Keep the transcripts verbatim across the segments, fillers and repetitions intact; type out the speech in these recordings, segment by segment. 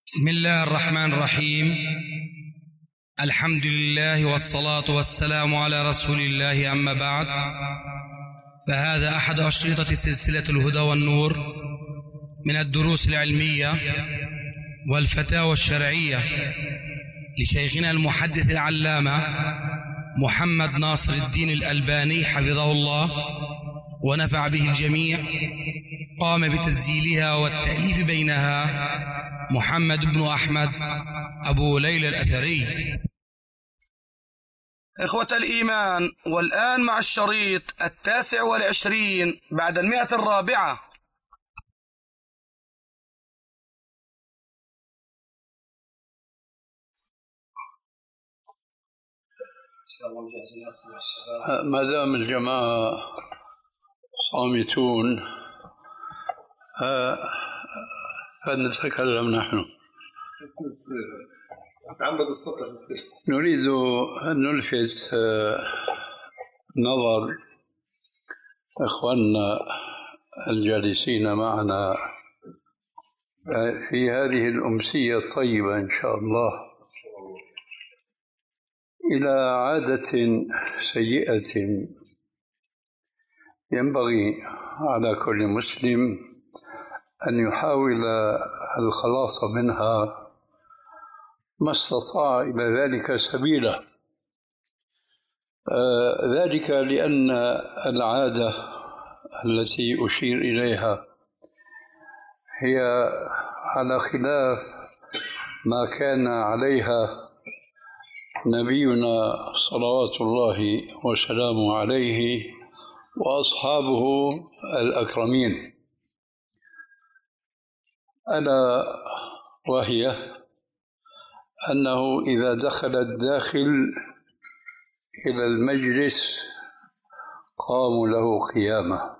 بسم الله الرحمن الرحيم. الحمد لله والصلاة والسلام على رسول الله، أما بعد، فهذا أحد أشرطة سلسلة الهدى والنور من الدروس العلمية والفتاوى الشرعية لشيخنا المحدث العلامة محمد ناصر الدين الألباني حفظه الله ونفع به الجميع. قام بتسجيلها والتأليف بينها محمد بن أحمد أبو ليلى الأثري. إخوة الإيمان، والآن مع الشريط التاسع والعشرين بعد المئة الرابعة. ما دام الجماعة صامتون فلنتكلم نحن. نريد أن نلفت نظر إخواننا الجالسين معنا في هذه الأمسية الطيبة إن شاء الله إلى عادة سيئة ينبغي على كل مسلم أن يحاول الخلاص منها ما استطاع إلى ذلك سبيلا. آه ذلك لأن العادة التي أشير إليها هي على خلاف ما كان عليها نبينا صلوات الله وسلامه عليه وأصحابه الأكرمين، ألا وهي أنه إذا دخل الداخل إلى المجلس قاموا له قيامة،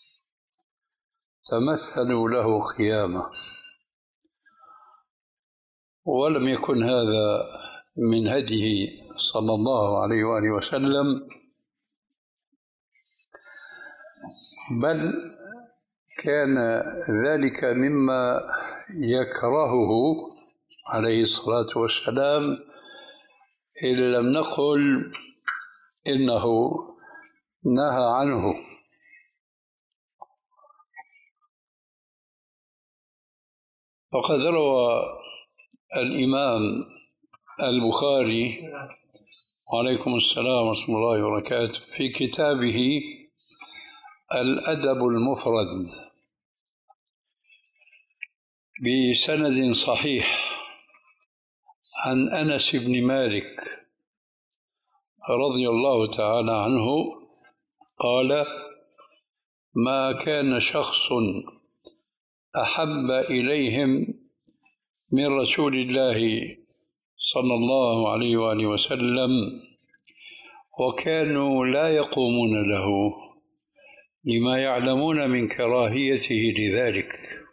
تمثلوا له قيامة، ولم يكن هذا من هديه صلى الله عليه وآله وسلم، بل كان ذلك مما يكرهه عليه الصلاة والسلام، إن لم نقل إنه نهى عنه. فقد روى الإمام البخاري وعليكم السلام ورحمة الله وبركاته في كتابه الأدب المفرد بسند صحيح عن أنس بن مالك رضي الله تعالى عنه قال: ما كان شخص أحب إليهم من رسول الله صلى الله عليه وآله وسلم وكانوا لا يقومون له لما يعلمون من كراهيته لذلك.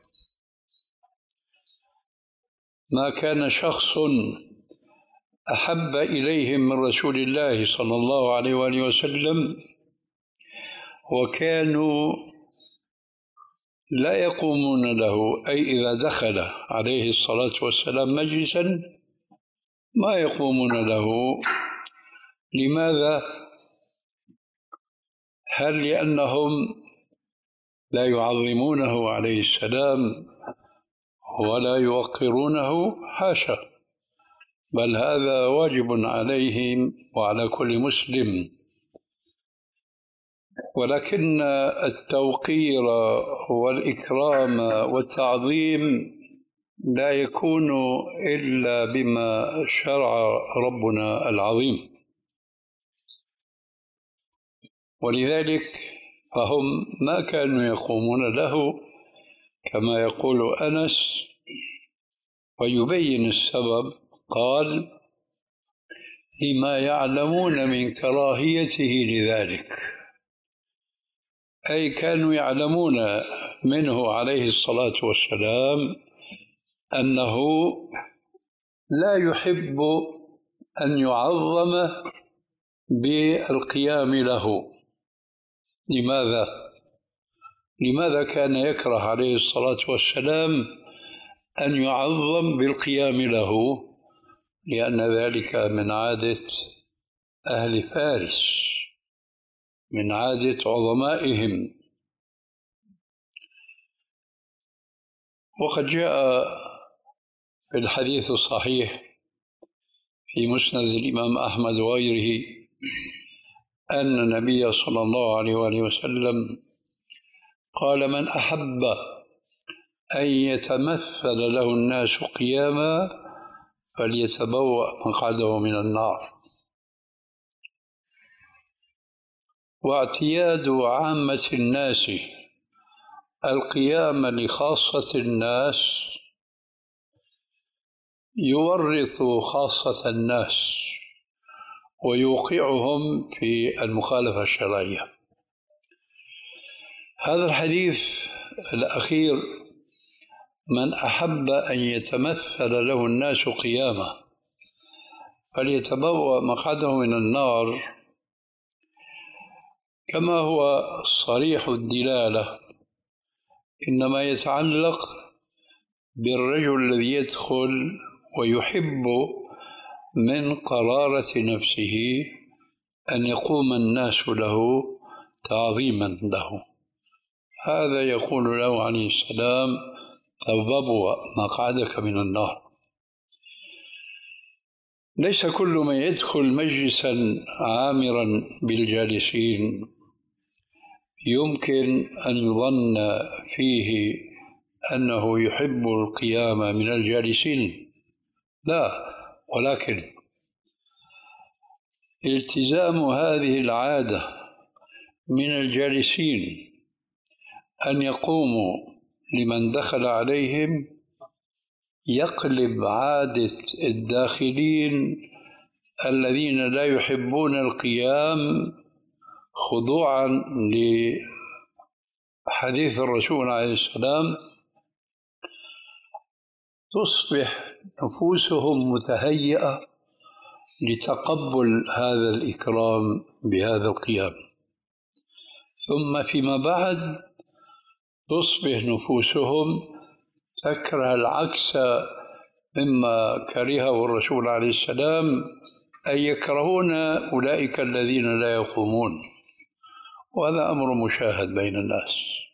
ما كان شخص أحب إليهم من رسول الله صلى الله عليه وآله وسلم وكانوا لا يقومون له، أي إذا دخل عليه الصلاة والسلام مجلسا ما يقومون له. لماذا؟ هل لأنهم لا يعظمونه عليه السلام ولا يوقرونه؟ حاشا، بل هذا واجب عليهم وعلى كل مسلم. ولكن التوقير والإكرام والتعظيم لا يكون إلا بما شرع ربنا العظيم، ولذلك فهم ما كانوا يقومون له كما يقول أنس، ويبين السبب قال: لما يعلمون من كراهيته لذلك، أي كانوا يعلمون منه عليه الصلاة والسلام أنه لا يحب أن يعظم بالقيام له. لماذا؟ لماذا كان يكره عليه الصلاة والسلام أن يعظم بالقيام له، لأن ذلك من عادة أهل فارس، من عادة عظمائهم. وقد جاء في الحديث الصحيح في مسند الإمام أحمد وغيره أن النبي صلى الله عليه وآله وسلم قال: من أحب أن يتمثل له الناس قياما فليتبوأ مقعده من النار. واعتياد عامة الناس القيام لخاصة الناس يورط خاصة الناس ويوقعهم في المخالفة الشرعية. هذا الحديث الأخير: من أحب أن يتمثل له الناس قياما فليتبوأ مقعده من النار، كما هو صريح الدلالة، إنما يتعلق بالرجل الذي يدخل ويحب من قرارة نفسه أن يقوم الناس له تعظيما له. هذا يقول له عليه السلام: تبوأ مقعدك من النار. ليس كل من يدخل مجلسا عامرا بالجالسين يمكن أن يظن فيه أنه يحب القيام من الجالسين، لا، ولكن التزام هذه العادة من الجالسين أن يقوموا لمن دخل عليهم يقلب عادة الداخلين الذين لا يحبون القيام خضوعا لحديث الرسول عليه السلام، تصبح نفوسهم متهيئة لتقبل هذا الإكرام بهذا القيام، ثم فيما بعد تصبح نفوسهم تكره العكس مما كرهه الرسول عليه السلام، أي يكرهون أولئك الذين لا يقومون، وهذا أمر مشاهد بين الناس.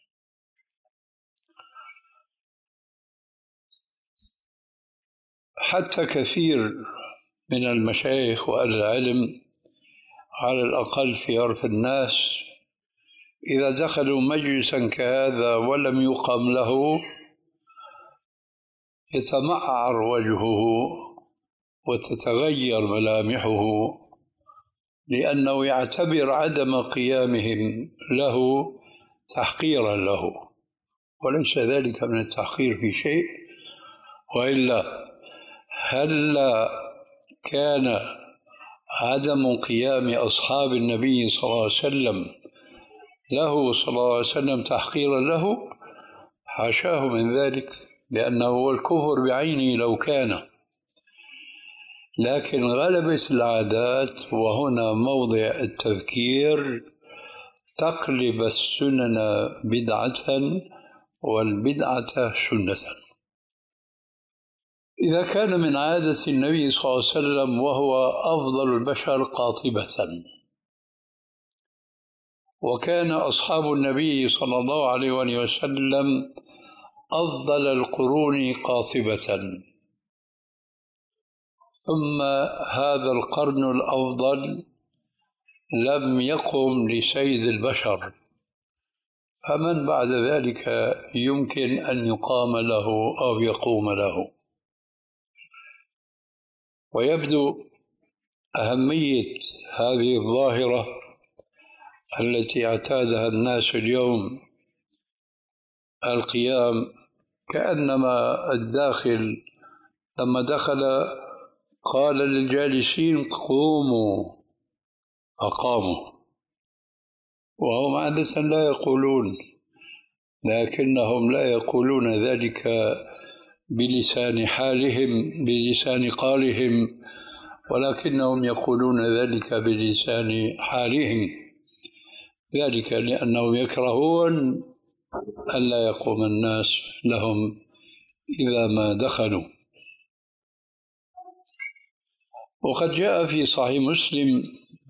حتى كثير من المشايخ وأهل العلم على الأقل في عرف الناس إذا دخلوا مجلسا كهذا ولم يقم له يتمعر وجهه وتتغير ملامحه، لأنه يعتبر عدم قيامهم له تحقيرا له، وليس ذلك من التحقير في شيء. وإلا هل كان عدم قيام أصحاب النبي صلى الله عليه وسلم له صلى الله عليه وسلم تحقيرا له؟ حاشاه من ذلك، لأنه هو الكفر بعينه لو كان. لكن غلبت العادات، وهنا موضع التذكير، تقلب السنن بدعة والبدعة سنة. إذا كان من عادة النبي صلى الله عليه وسلم وهو أفضل البشر قاطبة، وكان أصحاب النبي صلى الله عليه وسلم أفضل القرون قاطبة، ثم هذا القرن الأفضل لم يقم لسيد البشر، فمن بعد ذلك يمكن أن يقام له أو يقوم له؟ ويبدو أهمية هذه الظاهرة التي اعتادها الناس اليوم، القيام، كأنما الداخل لما دخل قال للجالسين قوموا فقاموا، وهم عادة لا يقولون، لكنهم لا يقولون ذلك بلسان حالهم بلسان قالهم، ولكنهم يقولون ذلك بلسان حالهم، ذلك لأنهم يكرهون ألا يقوم الناس لهم إذا ما دخلوا. وقد جاء في صحيح مسلم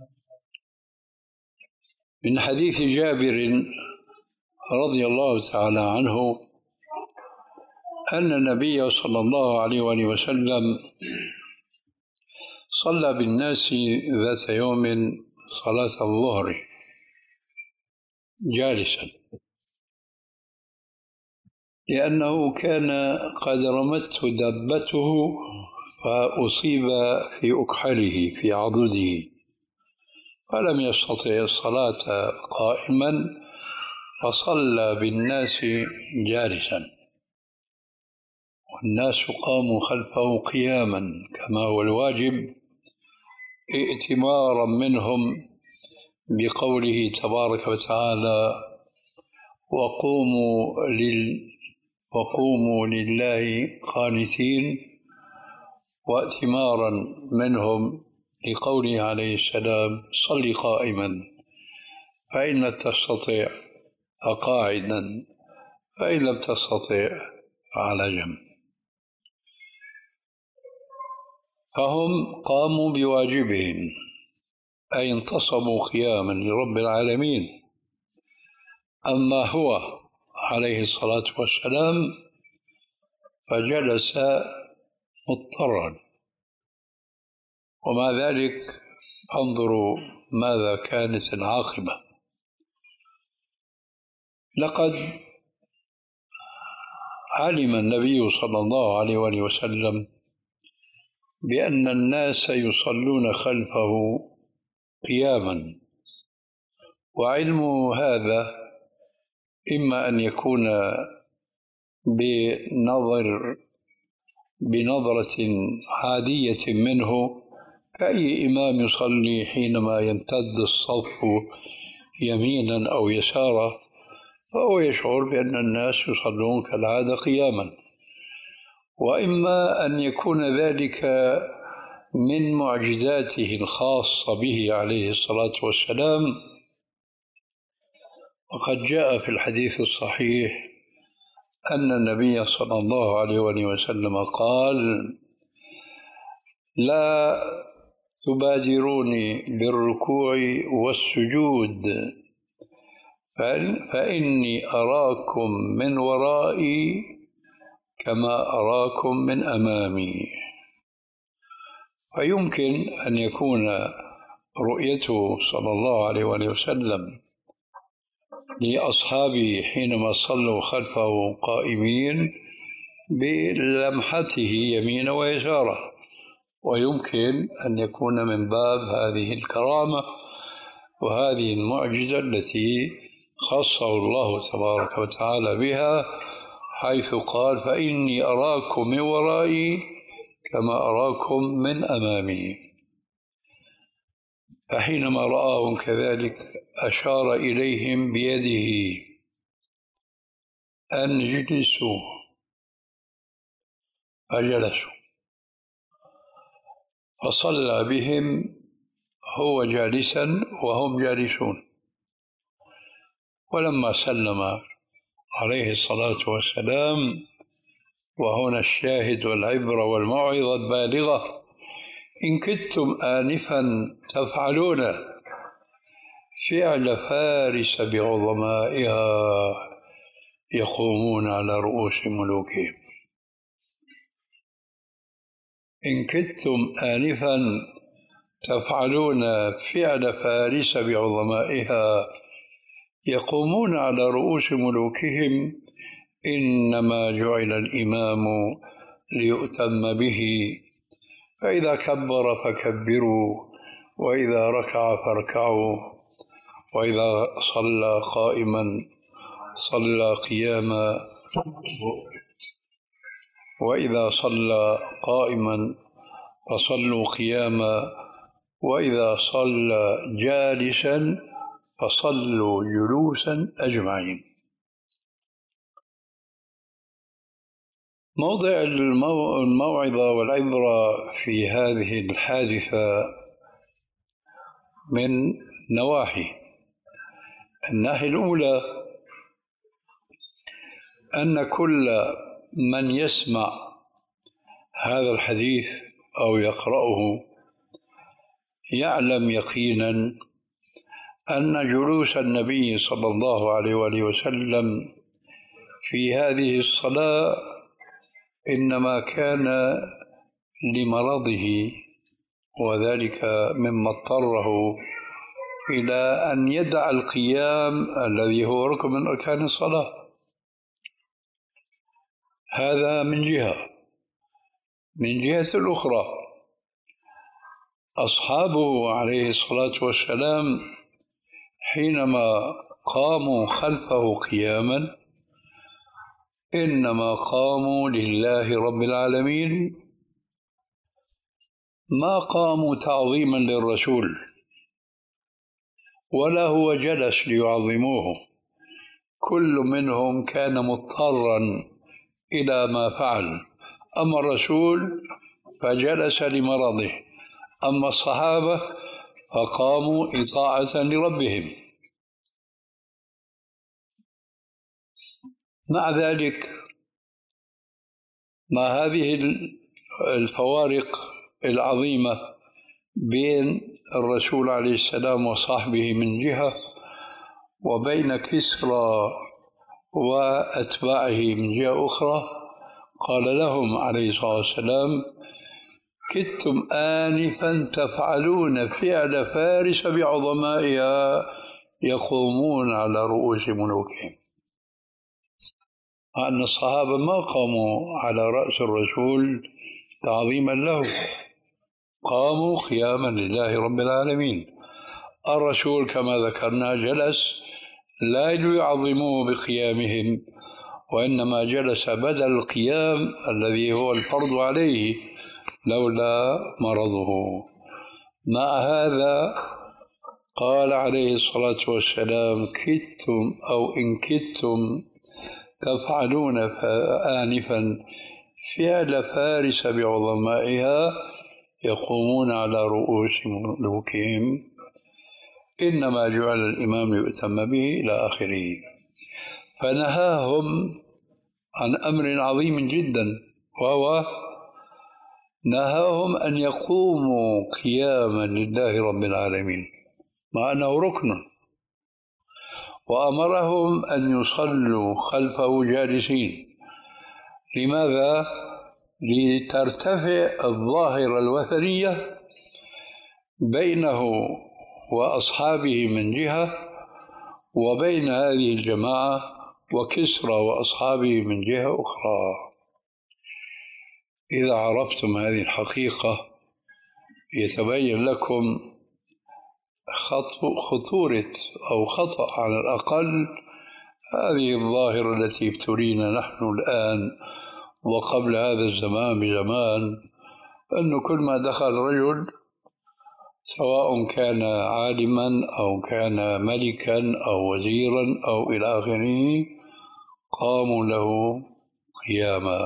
من حديث جابر رضي الله تعالى عنه أن النبي صلى الله عليه وآله وسلم صلى بالناس ذات يوم صلاة الظهر جالسا، لأنه كان قد رمته دابته فأصيب في أكحله في عضده، فلم يستطع الصلاة قائما فصلى بالناس جالسا، والناس قاموا خلفه قياما كما هو الواجب، ائتمارا منهم بقوله تبارك وتعالى: وقوموا لل وقوموا لله قانتين، وائتمارا منهم لقوله عليه السلام: صل قائما فإن لم تستطع فقاعدا فإن لم تستطع فعلى جنب. فهم قاموا بواجبهم، أي انتصبوا قياما لرب العالمين. أما هو عليه الصلاة والسلام فجلس مضطرا، ومع ذلك انظروا ماذا كانت العاقبة. لقد علم النبي صلى الله عليه وآله وسلم بأن الناس يصلون خلفه قياما، وعلم هذا إما أن يكون بنظر بنظرة عادية منه كأي إمام يصلي حينما يمتد الصف يمينا أو يسارا، فهو يشعر بأن الناس يصلون كالعادة قياما، وإما أن يكون ذلك من معجزاته الخاصة به عليه الصلاة والسلام. وقد جاء في الحديث الصحيح أن النبي صلى الله عليه وسلم قال: لا تبادروني بالركوع والسجود فإني أراكم من ورائي كما أراكم من أمامي. فيمكن أن يكون رؤيته صلى الله عليه وسلم لأصحابه حينما صلوا خلفه قائمين بلمحته يمينا ويسارا، ويمكن أن يكون من باب هذه الكرامة وهذه المعجزة التي خصه الله تبارك وتعالى بها، حيث قال: فإني أراكم من ورائي كما أراكم من أمامي. فحينما رآهم كذلك أشار إليهم بيده أن يجلسوا، فجلسوا، فصلى بهم هو جالسا وهم جالسون. ولما سلم عليه الصلاة والسلام، وهنا الشاهد والعبرة والموعظة البالغة: إن كدتم آنفا تفعلون فعل فارس بعظمائها يقومون على رؤوس ملوكهم. إن كدتم آنفا تفعلون فعل فارس بعظمائها يقومون على رؤوس ملوكهم، إنما جعل الإمام ليؤتم به، فإذا كبر فكبروا، وإذا ركع فاركعوا، وإذا صلى قائما صلى قياما، وإذا صلى قائما فصلوا قياما، وإذا صلى جالسا فصلوا جلوسا أجمعين. موضع الموعظة والعبرة في هذه الحادثة من نواحي. الناحية الأولى أن كل من يسمع هذا الحديث أو يقرأه يعلم يقينا أن جلوس النبي صلى الله عليه وآله وسلم في هذه الصلاة إنما كان لمرضه، وذلك مما اضطره إلى أن يدع القيام الذي هو ركن من أركان الصلاة. هذا من جهة. من جهة الأخرى أصحابه عليه الصلاة والسلام حينما قاموا خلفه قياما إنما قاموا لله رب العالمين، ما قاموا تعظيما للرسول ولا هو جلس ليعظموه. كل منهم كان مضطرا إلى ما فعل، أما الرسول فجلس لمرضه، أما الصحابة فقاموا إطاعة لربهم. مع ذلك، مع هذه الفوارق العظيمة بين الرسول عليه السلام وصحبه من جهة، وبين كسرى وأتباعه من جهة أخرى، قال لهم عليه الصلاة والسلام: كدتم آنفا تفعلون فعل فارس بعظمائها يقومون على رؤوس ملوكهم. أن الصحابة ما قاموا على رأس الرسول تعظيما له، قاموا قياما لله رب العالمين. الرسول كما ذكرنا جلس لا ليعظموه بقيامهم، وإنما جلس بدل القيام الذي هو الفرض عليه لولا مرضه. مع هذا قال عليه الصلاة والسلام: كدتم أو إن كدتم تفعلون آنفا فعل فارس بعظمائها يقومون على رؤوس ملوكهم، إنما جعل الإمام يؤتم به إلى آخره. فنهاهم عن أمر عظيم جدا، وهو نهاهم أن يقوموا قياما لله رب العالمين مع أنه ركن، وأمرهم أن يصلوا خلفه جالسين. لماذا؟ لترتفع الظاهرة الوثنية بينه وأصحابه من جهة، وبين هذه الجماعة وكسرى وأصحابه من جهة أخرى. إذا عرفتم هذه الحقيقة يتبين لكم خطورة أو خطأ على الأقل هذه الظاهرة التي ابتلينا نحن الآن وقبل هذا الزمان بزمان، أنه كل ما دخل رجل سواء كان عالما أو كان ملكا أو وزيرا أو إلى آخره قاموا له قياما.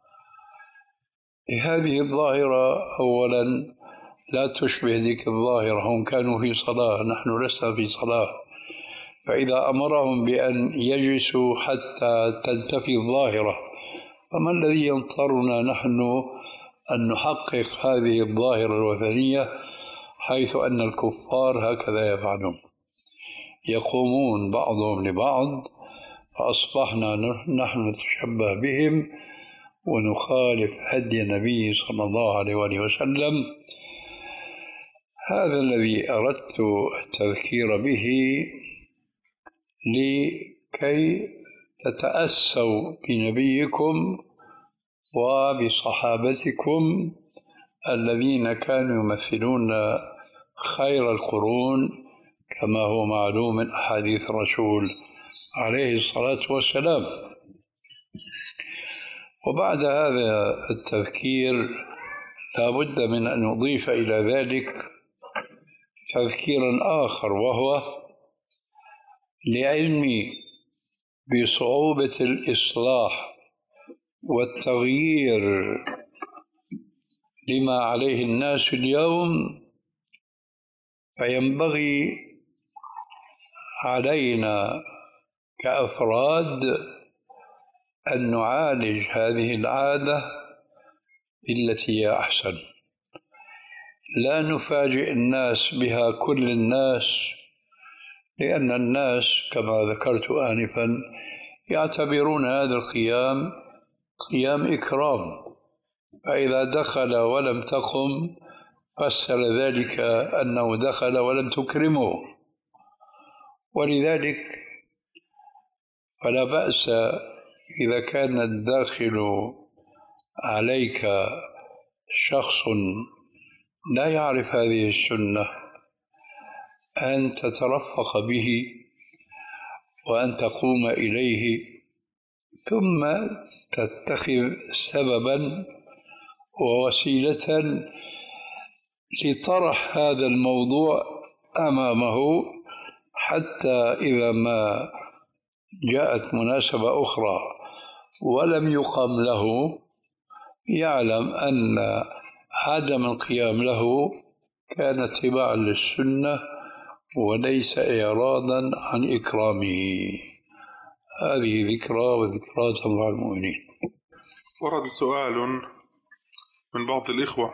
هذه الظاهرة أولا لا تشبه ذيك الظاهرة، هم كانوا في صلاة، نحن لسنا في صلاة. فإذا أمرهم بأن يجلسوا حتى تنتفي الظاهرة، فما الذي ينطرنا نحن أن نحقق هذه الظاهرة الوثنية، حيث أن الكفار هكذا يفعلون، يقومون بعضهم لبعض، فأصبحنا نحن نتشبه بهم ونخالف هدي النبي صلى الله عليه وآله وسلم. هذا الذي أردت التذكير به لكي تتأسوا بنبيكم وبصحابتكم الذين كانوا يمثلون خير القرون كما هو معلوم من أحاديث الرسول عليه الصلاة والسلام. وبعد هذا التذكير لا بد من أن نضيف إلى ذلك تذكيرا آخر، وهو لعلمي بصعوبة الإصلاح والتغيير لما عليه الناس اليوم، فينبغي علينا كأفراد أن نعالج هذه العادة بالتي هي أحسن، لا نفاجئ الناس بها كل الناس، لأن الناس كما ذكرت آنفا يعتبرون هذا القيام قيام إكرام، فإذا دخل ولم تقم فسر ذلك أنه دخل ولم تكرمه. ولذلك فلا بأس إذا كان الداخل عليك شخص لا يعرف هذه السنة أن تترفق به وأن تقوم إليه، ثم تتخذ سببا ووسيلة لطرح هذا الموضوع أمامه، حتى إذا ما جاءت مناسبة أخرى ولم يقم له يعلم أن عدم القيام له كان اتباعا للسنة وليس إعراضا عن إكرامه. هذه ذكرى وذكرى مع المؤمنين. ورد سؤال من بعض الإخوة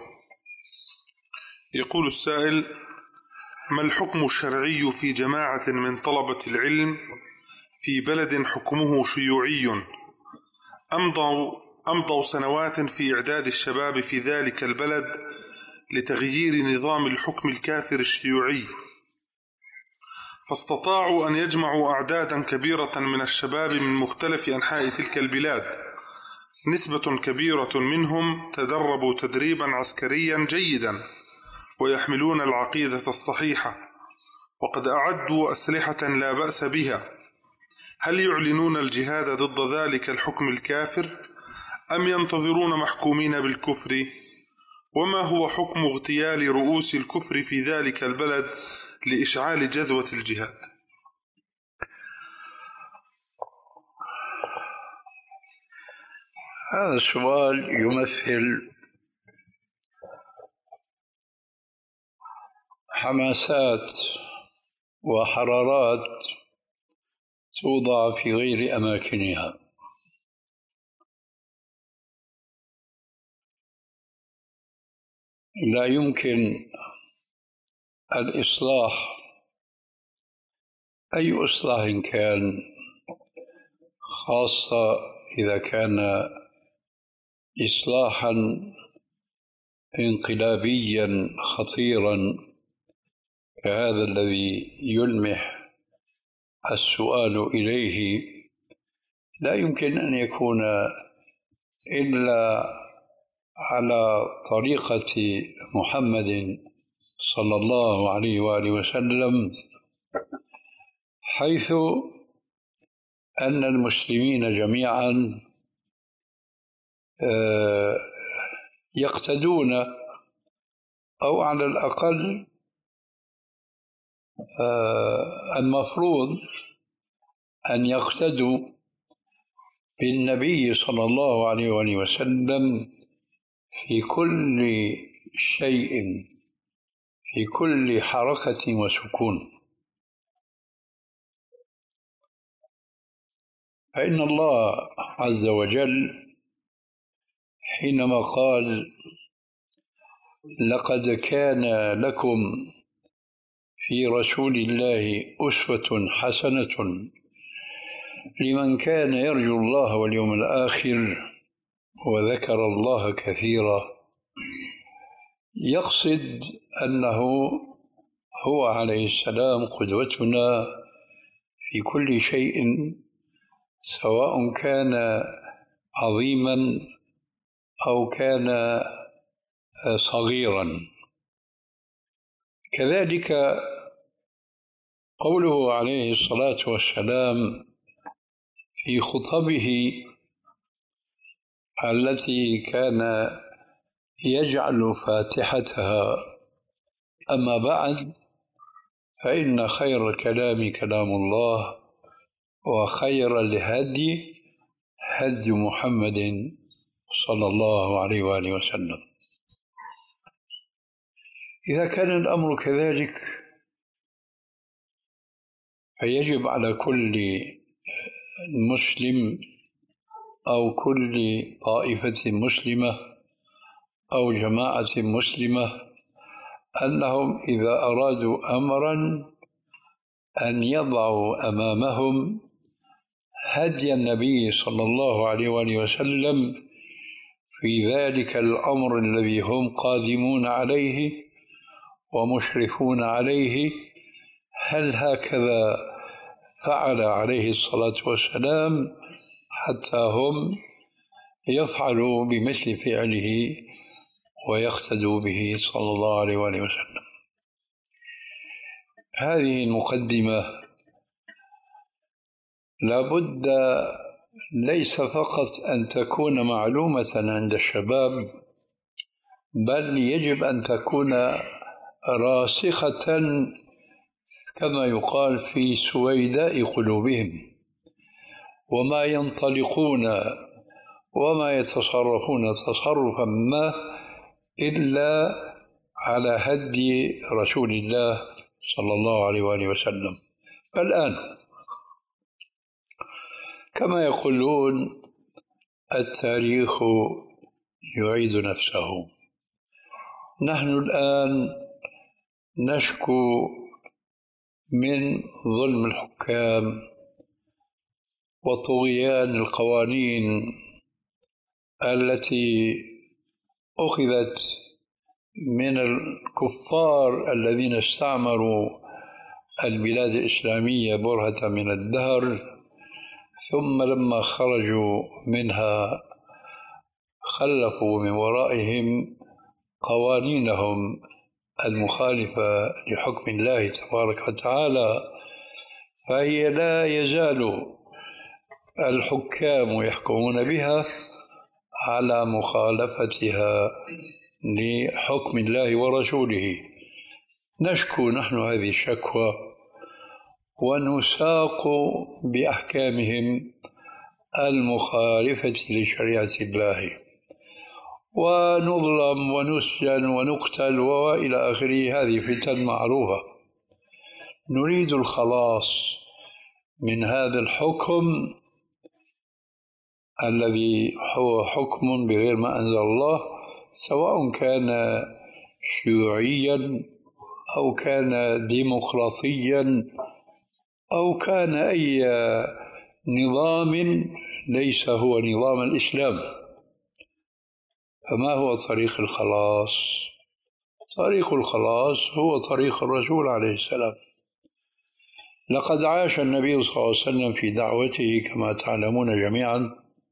يقول السائل: ما الحكم الشرعي في جماعة من طلبة العلم في بلد حكمه شيوعي أمضوا, أمضوا سنوات في إعداد الشباب في ذلك البلد لتغيير نظام الحكم الكافر الشيوعي، فاستطاعوا أن يجمعوا أعدادا كبيرة من الشباب من مختلف أنحاء تلك البلاد، نسبة كبيرة منهم تدربوا تدريبا عسكريا جيدا ويحملون العقيدة الصحيحة وقد أعدوا أسلحة لا بأس بها، هل يعلنون الجهاد ضد ذلك الحكم الكافر أم ينتظرون محكومين بالكفر؟ وما هو حكم اغتيال رؤوس الكفر في ذلك البلد لإشعال جذوة الجهاد؟ هذا السؤال يمثل حماسات وحرارات توضع في غير أماكنها. لا يمكن الإصلاح، أي إصلاح كان، خاصة إذا كان إصلاحا انقلابيا خطيرا كهذا الذي يلمح السؤال إليه، لا يمكن أن يكون إلا على طريقة محمد صلى الله عليه وآله وسلم، حيث أن المسلمين جميعا يقتدون، أو على الأقل المفروض أن يقتدوا بالنبي صلى الله عليه وآله وسلم في كل شيء، في كل حركة وسكون. فإن الله عز وجل حينما قال: لقد كان لكم في رسول الله أسوة حسنة لمن كان يرجو الله واليوم الآخر وذكر الله كثيرا، يقصد أنه هو عليه السلام قدوتنا في كل شيء، سواء كان عظيما أو كان صغيرا. كذلك قوله عليه الصلاة والسلام في خطبه التي كان يجعل فاتحتها: أما بعد فإن خير الكلام كلام الله وخير الهدي هدي محمد صلى الله عليه وآله وسلم. إذا كان الأمر كذلك فيجب على كل مسلم أو كل طائفة مسلمة أو جماعة مسلمة أنهم إذا أرادوا أمرا أن يضعوا أمامهم هدي النبي صلى الله عليه وآله وسلم في ذلك الأمر الذي هم قادمون عليه ومشرفون عليه. هل هكذا فعل عليه الصلاة والسلام حتى هم يفعلوا بمثل فعله ويقتدوا به صلى الله عليه وآله وسلم؟ هذه المقدمة لابد ليس فقط أن تكون معلومة عند الشباب، بل يجب أن تكون راسخة كما يقال في سويداء قلوبهم، وما ينطلقون وما يتصرفون تصرفا ما إلا على هدي رسول الله صلى الله عليه وآله وسلم. الآن كما يقولون التاريخ يعيد نفسه. نحن الآن نشكو من ظلم الحكام وطغيان القوانين التي أخذت من الكفار الذين استعمروا البلاد الإسلامية برهة من الدهر، ثم لما خرجوا منها خلفوا من ورائهم قوانينهم المخالفة لحكم الله تبارك وتعالى، فهي لا يزال الحكام يحكمون بها على مخالفتها لحكم الله ورسوله. نشكو نحن هذه الشكوى ونساق بأحكامهم المخالفة لشريعة الله، ونظلم ونسجن ونقتل وإلى آخره. هذه فتن معروفة. نريد الخلاص من هذا الحكم الذي هو حكم بغير ما أنزل الله، سواء كان شيوعيا أو كان ديمقراطيا أو كان أي نظام ليس هو نظام الإسلام. فما هو طريق الخلاص؟ طريق الخلاص هو طريق الرسول عليه السلام. لقد عاش النبي صلى الله عليه وسلم في دعوته كما تعلمون جميعا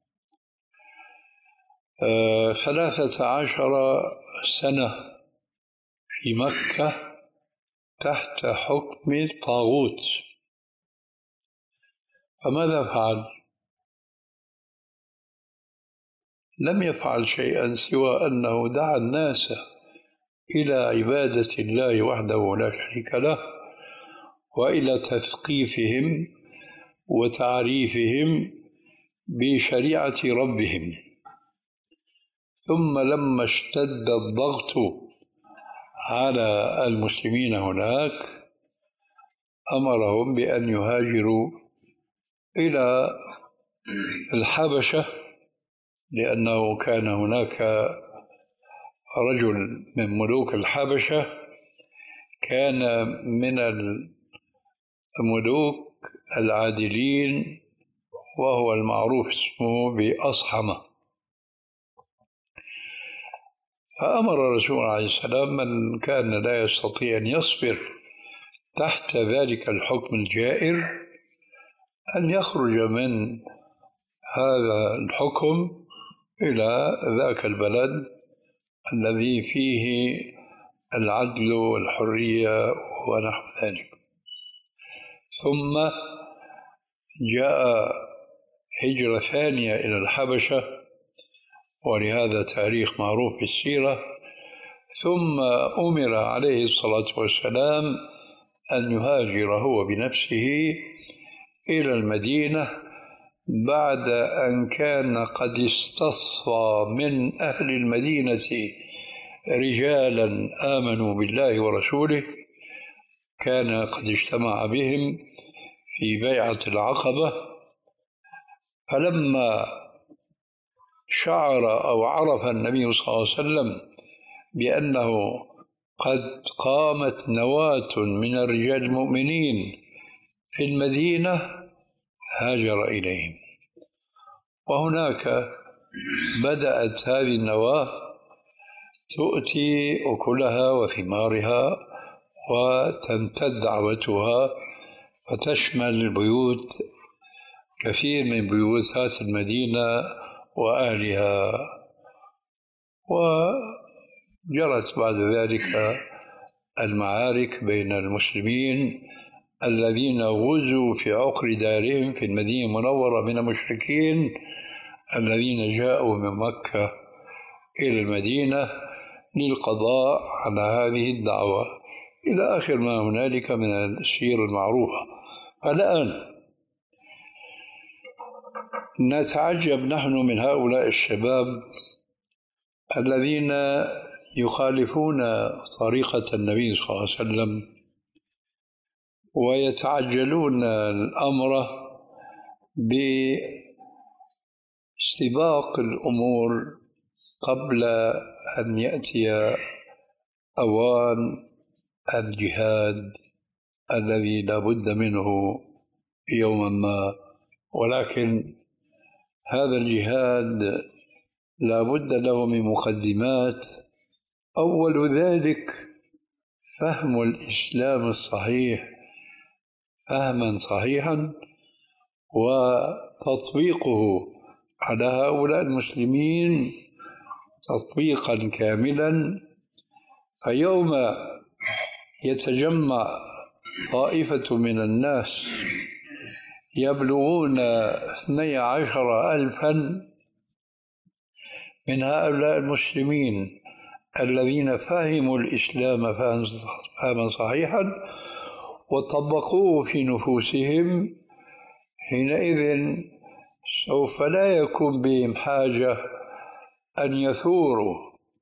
ثلاثة عشر سنة في مكة تحت حكم الطاغوت. فماذا فعل؟ لم يفعل شيئا سوى أنه دعا الناس إلى عبادة الله وحده لا شريك له، وإلى تثقيفهم وتعريفهم بشريعة ربهم. ثم لما اشتد الضغط على المسلمين هناك أمرهم بأن يهاجروا إلى الحبشة، لأنه كان هناك رجل من ملوك الحبشة كان من الملوك العادلين، وهو المعروف اسمه بأصحمة. فأمر الرسول عليه السلام من كان لا يستطيع أن يصبر تحت ذلك الحكم الجائر أن يخرج من هذا الحكم إلى ذاك البلد الذي فيه العدل والحرية ونحو ذلك. ثم جاء هجرة ثانية إلى الحبشة، ولهذا تاريخ معروف في السيرة. ثم أمر عليه الصلاة والسلام أن يهاجر هو بنفسه إلى المدينة بعد أن كان قد استصفى من أهل المدينة رجالا آمنوا بالله ورسوله، كان قد اجتمع بهم في بيعة العقبة. فلما شعر أو عرف النبي صلى الله عليه وسلم بأنه قد قامت نواة من الرجال المؤمنين في المدينة هاجر إليهم، وهناك بدأت هذه النواة تؤتي أكلها وثمارها وتمتد دعوتها وتشمل البيوت، كثير من بيوتات المدينة وأهلها. وجرت بعد ذلك المعارك بين المسلمين الذين غزوا في عقر دارهم في المدينة المنورة من المشركين الذين جاءوا من مكة إلى المدينة للقضاء على هذه الدعوة إلى آخر ما هنالك من السير المعروفة. الآن نتعجب نحن من هؤلاء الشباب الذين يخالفون طريقة النبي صلى الله عليه وسلم ويتعجلون الأمر باستباق الأمور قبل أن يأتي أوان الجهاد الذي لا بد منه يوما ما. ولكن هذا الجهاد لا بد له من مقدمات، أول ذلك فهم الإسلام الصحيح فهما صحيحا وتطبيقه على هؤلاء المسلمين تطبيقا كاملا. فيوم يتجمع طائفة من الناس يبلغون اثني عشر ألفا من هؤلاء المسلمين الذين فهموا الإسلام فهما صحيحا وطبقوه في نفوسهم، حينئذ سوف لا يكون بهم حاجة أن يثوروا،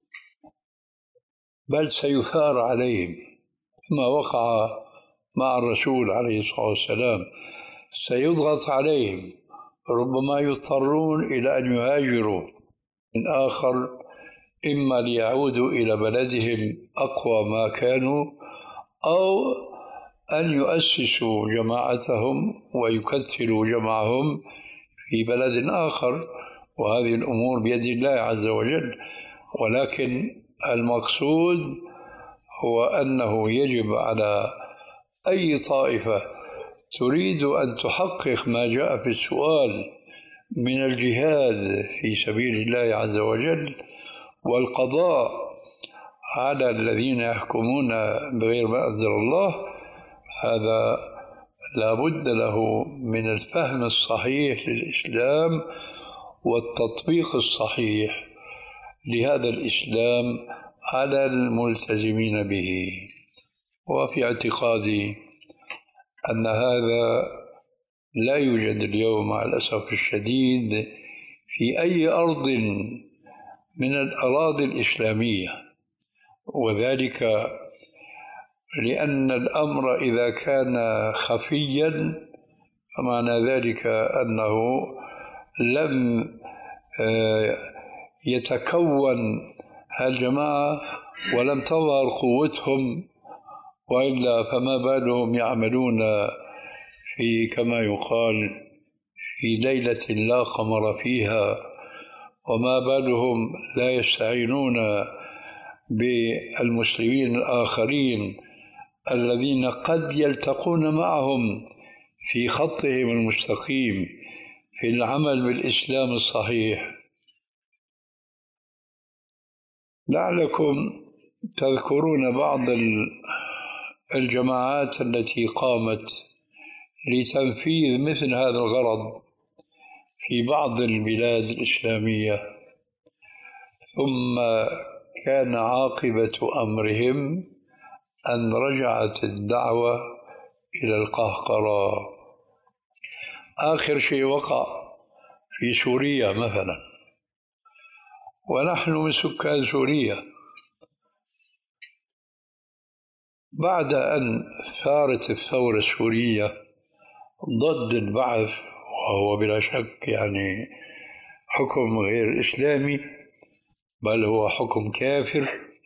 بل سيثار عليهم ما وقع مع الرسول عليه الصلاة والسلام. سيضغط عليهم، ربما يضطرون إلى أن يهاجروا من آخر، إما ليعودوا إلى بلدهم أقوى ما كانوا أو أن يؤسسوا جماعتهم ويكتلوا جمعهم في بلد آخر، وهذه الأمور بيد الله عز وجل. ولكن المقصود هو أنه يجب على أي طائفة تريد أن تحقق ما جاء في السؤال من الجهاد في سبيل الله عز وجل والقضاء على الذين يحكمون بغير ما أنزل الله، هذا لا بد له من الفهم الصحيح للإسلام والتطبيق الصحيح لهذا الإسلام على الملتزمين به. وفي اعتقادي أن هذا لا يوجد اليوم مع الأسف الشديد في أي أرض من الأراضي الإسلامية، وذلك لأن الأمر إذا كان خفيا فمعنى ذلك أنه لم يتكون هالجماعة ولم تظهر قوتهم، وإلا فما بالهم يعملون في كما يقال في ليلة لا قمر فيها، وما بالهم لا يستعينون بالمسلمين الآخرين الذين قد يلتقون معهم في خطهم المستقيم في العمل بالإسلام الصحيح. لعلكم تذكرون بعض الجماعات التي قامت لتنفيذ مثل هذا الغرض في بعض البلاد الإسلامية، ثم كان عاقبة أمرهم أن رجعت الدعوة إلى القهقرة. آخر شيء وقع في سوريا مثلا، ونحن من سكان سوريا. بعد أن ثارت الثورة السورية ضد البعث، وهو بلا شك يعني حكم غير إسلامي، بل هو حكم كافر.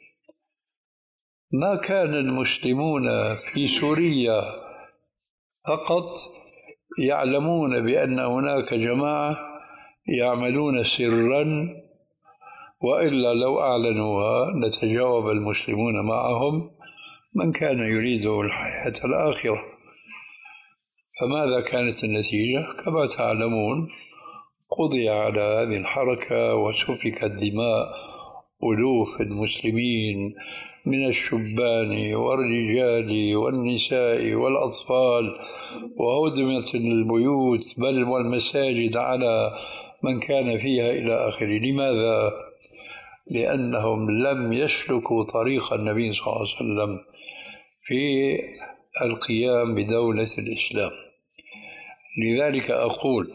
ما كان المسلمون في سوريا فقط يعلمون بأن هناك جماعة يعملون سرا، وإلا لو أعلنوها لتجاوب المسلمون معهم من كان يريد الحياة الآخرة. فماذا كانت النتيجة؟ كما تعلمون، قضي على هذه الحركة وسفكت دماء ألوف المسلمين من الشبان والرجال والنساء والأطفال، وهدمت البيوت بل والمساجد على من كان فيها إلى آخره. لماذا؟ لأنهم لم يسلكوا طريق النبي صلى الله عليه وسلم في القيام بدولة الإسلام. لذلك أقول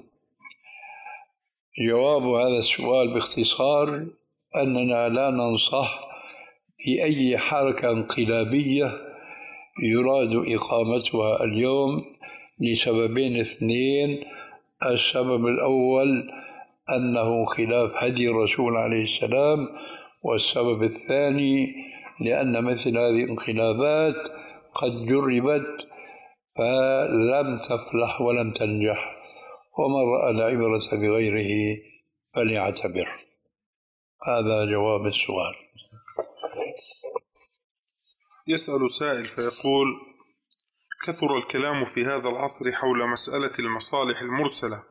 جواب هذا السؤال باختصار أننا لا ننصح في أي حركة انقلابية يراد إقامتها اليوم لسببين اثنين. السبب الأول أنه خلاف هدي الرسول عليه السلام، والسبب الثاني لأن مثل هذه الانقلابات قد جربت فلم تفلح ولم تنجح، ومن رأى العبرة بغيره فليعتبر. هذا جواب السؤال. يسأل سائل فيقول: كثر الكلام في هذا العصر حول مسألة المصالح المرسلة،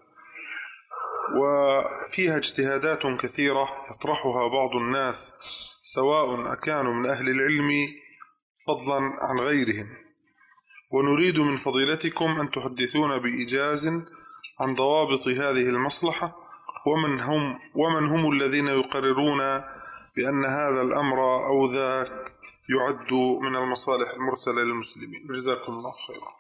وفيها اجتهادات كثيرة يطرحها بعض الناس سواء أكانوا من أهل العلم فضلا عن غيرهم، ونريد من فضيلتكم أن تحدثون بإيجاز عن ضوابط هذه المصلحة، ومن هم, ومن هم الذين يقررون بأن هذا الأمر أو ذاك يعد من المصالح المرسلة للمسلمين. جزاكم الله خيرا.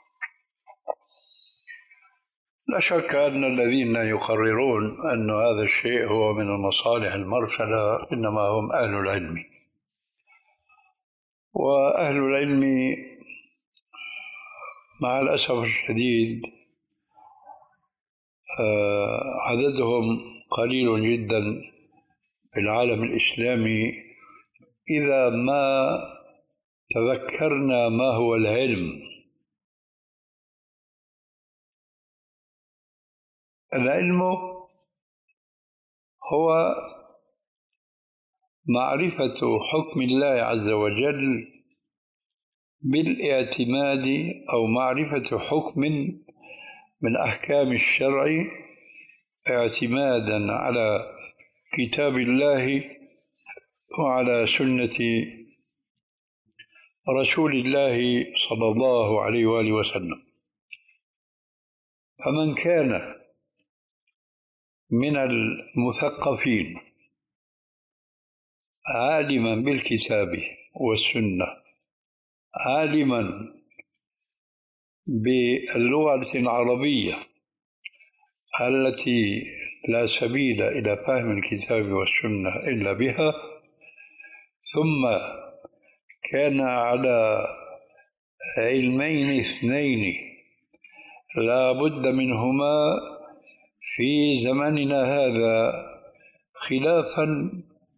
لا شك أن الذين يقررون أن هذا الشيء هو من المصالح المرسلة إنما هم أهل العلم، وأهل العلم مع الأسف الشديد عددهم قليل جدا في العالم الإسلامي. إذا ما تذكرنا ما هو العلم، العلم هو معرفة حكم الله عز وجل بالاعتماد، أو معرفة حكم من أحكام الشرع اعتمادا على كتاب الله وعلى سنة رسول الله صلى الله عليه وآله وسلم. فمن كان من المثقفين عالما بالكتاب والسنة، عالما باللغة العربية التي لا سبيل إلى فهم الكتاب والسنة إلا بها، ثم كان على علمين اثنين لا بد منهما في زماننا هذا، خلافا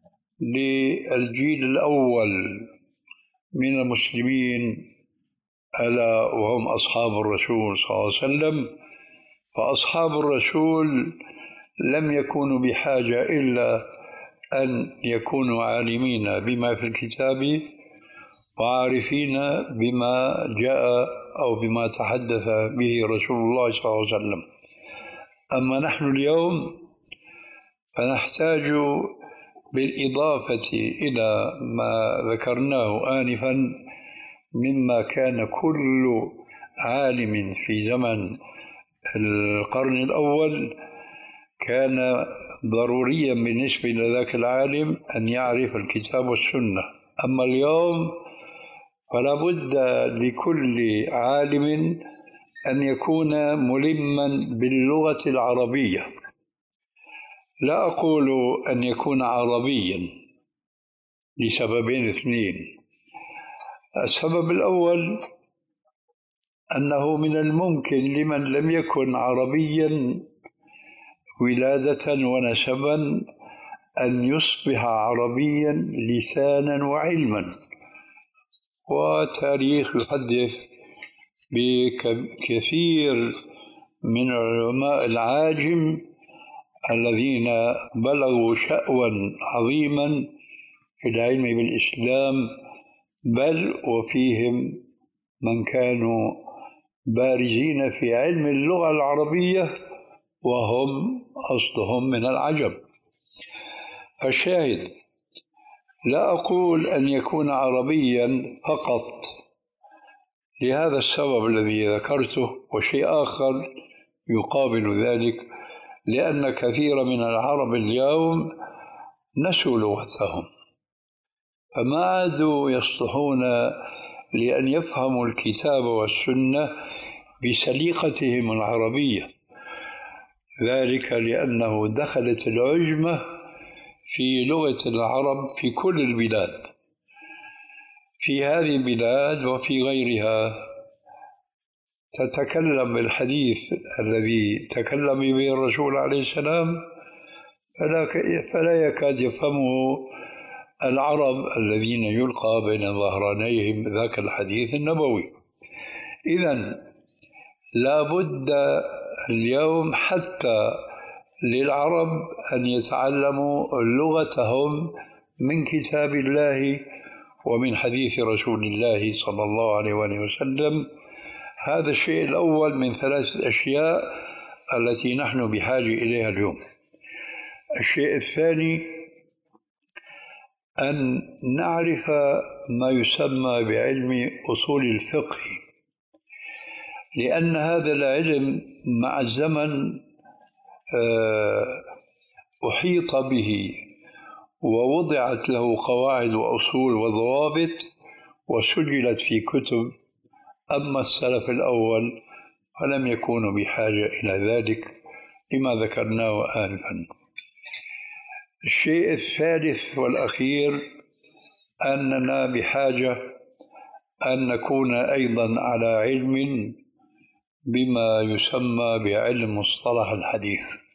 للجيل الأول من المسلمين ألا وهم أصحاب الرسول صلى الله عليه وسلم. فأصحاب الرسول لم يكونوا بحاجة إلا أن يكونوا عالمين بما في الكتاب وعارفين بما جاء أو بما تحدث به رسول الله صلى الله عليه وسلم. أما نحن اليوم فنحتاج بالإضافة إلى ما ذكرناه آنفا مما كان كل عالم في زمن القرن الأول كان ضروريا بالنسبة إلى ذاك العالم أن يعرف الكتاب والسنة. أما اليوم فلا بد لكل عالم أن يكون ملما باللغة العربية. لا أقول أن يكون عربيا لسببين اثنين. السبب الأول أنه من الممكن لمن لم يكن عربيا ولادة ونسبا أن يصبح عربيا لسانا وعلما. وتاريخ يحدث بكثير من علماء العاجم الذين بلغوا شأوا عظيما في العلم بالإسلام، بل وفيهم من كانوا بارزين في علم اللغة العربية وهم أصلهم من العجم. فالشاهد، لا أقول أن يكون عربيا فقط لهذا السبب الذي ذكرته، وشيء آخر يقابل ذلك، لأن كثير من العرب اليوم نسوا لغتهم، فما عادوا يصلحون لأن يفهموا الكتاب والسنة بسليقتهم العربية، ذلك لأنه دخلت العجمة في لغة العرب في كل البلاد، في هذه البلاد وفي غيرها تتكلم بالحديث الذي تكلم به الرسول عليه السلام فلا, فلا يكاد يفهمه العرب الذين يلقى بين ظهرانيهم ذاك الحديث النبوي. إذن لا بد اليوم حتى للعرب أن يتعلموا لغتهم من كتاب الله ومن حديث رسول الله صلى الله عليه وسلم. هذا الشيء الأول من ثلاثة أشياء التي نحن بحاجة إليها اليوم. الشيء الثاني أن نعرف ما يسمى بعلم أصول الفقه، لأن هذا العلم مع الزمن أحيط به ووضعت له قواعد وأصول وضوابط وسجلت في كتب. أما السلف الأول فلم يكونوا بحاجة إلى ذلك لما ذكرناه آنفا. الشيء الثالث والأخير أننا بحاجة أن نكون أيضا على علم بما يسمى بعلم مصطلح الحديث.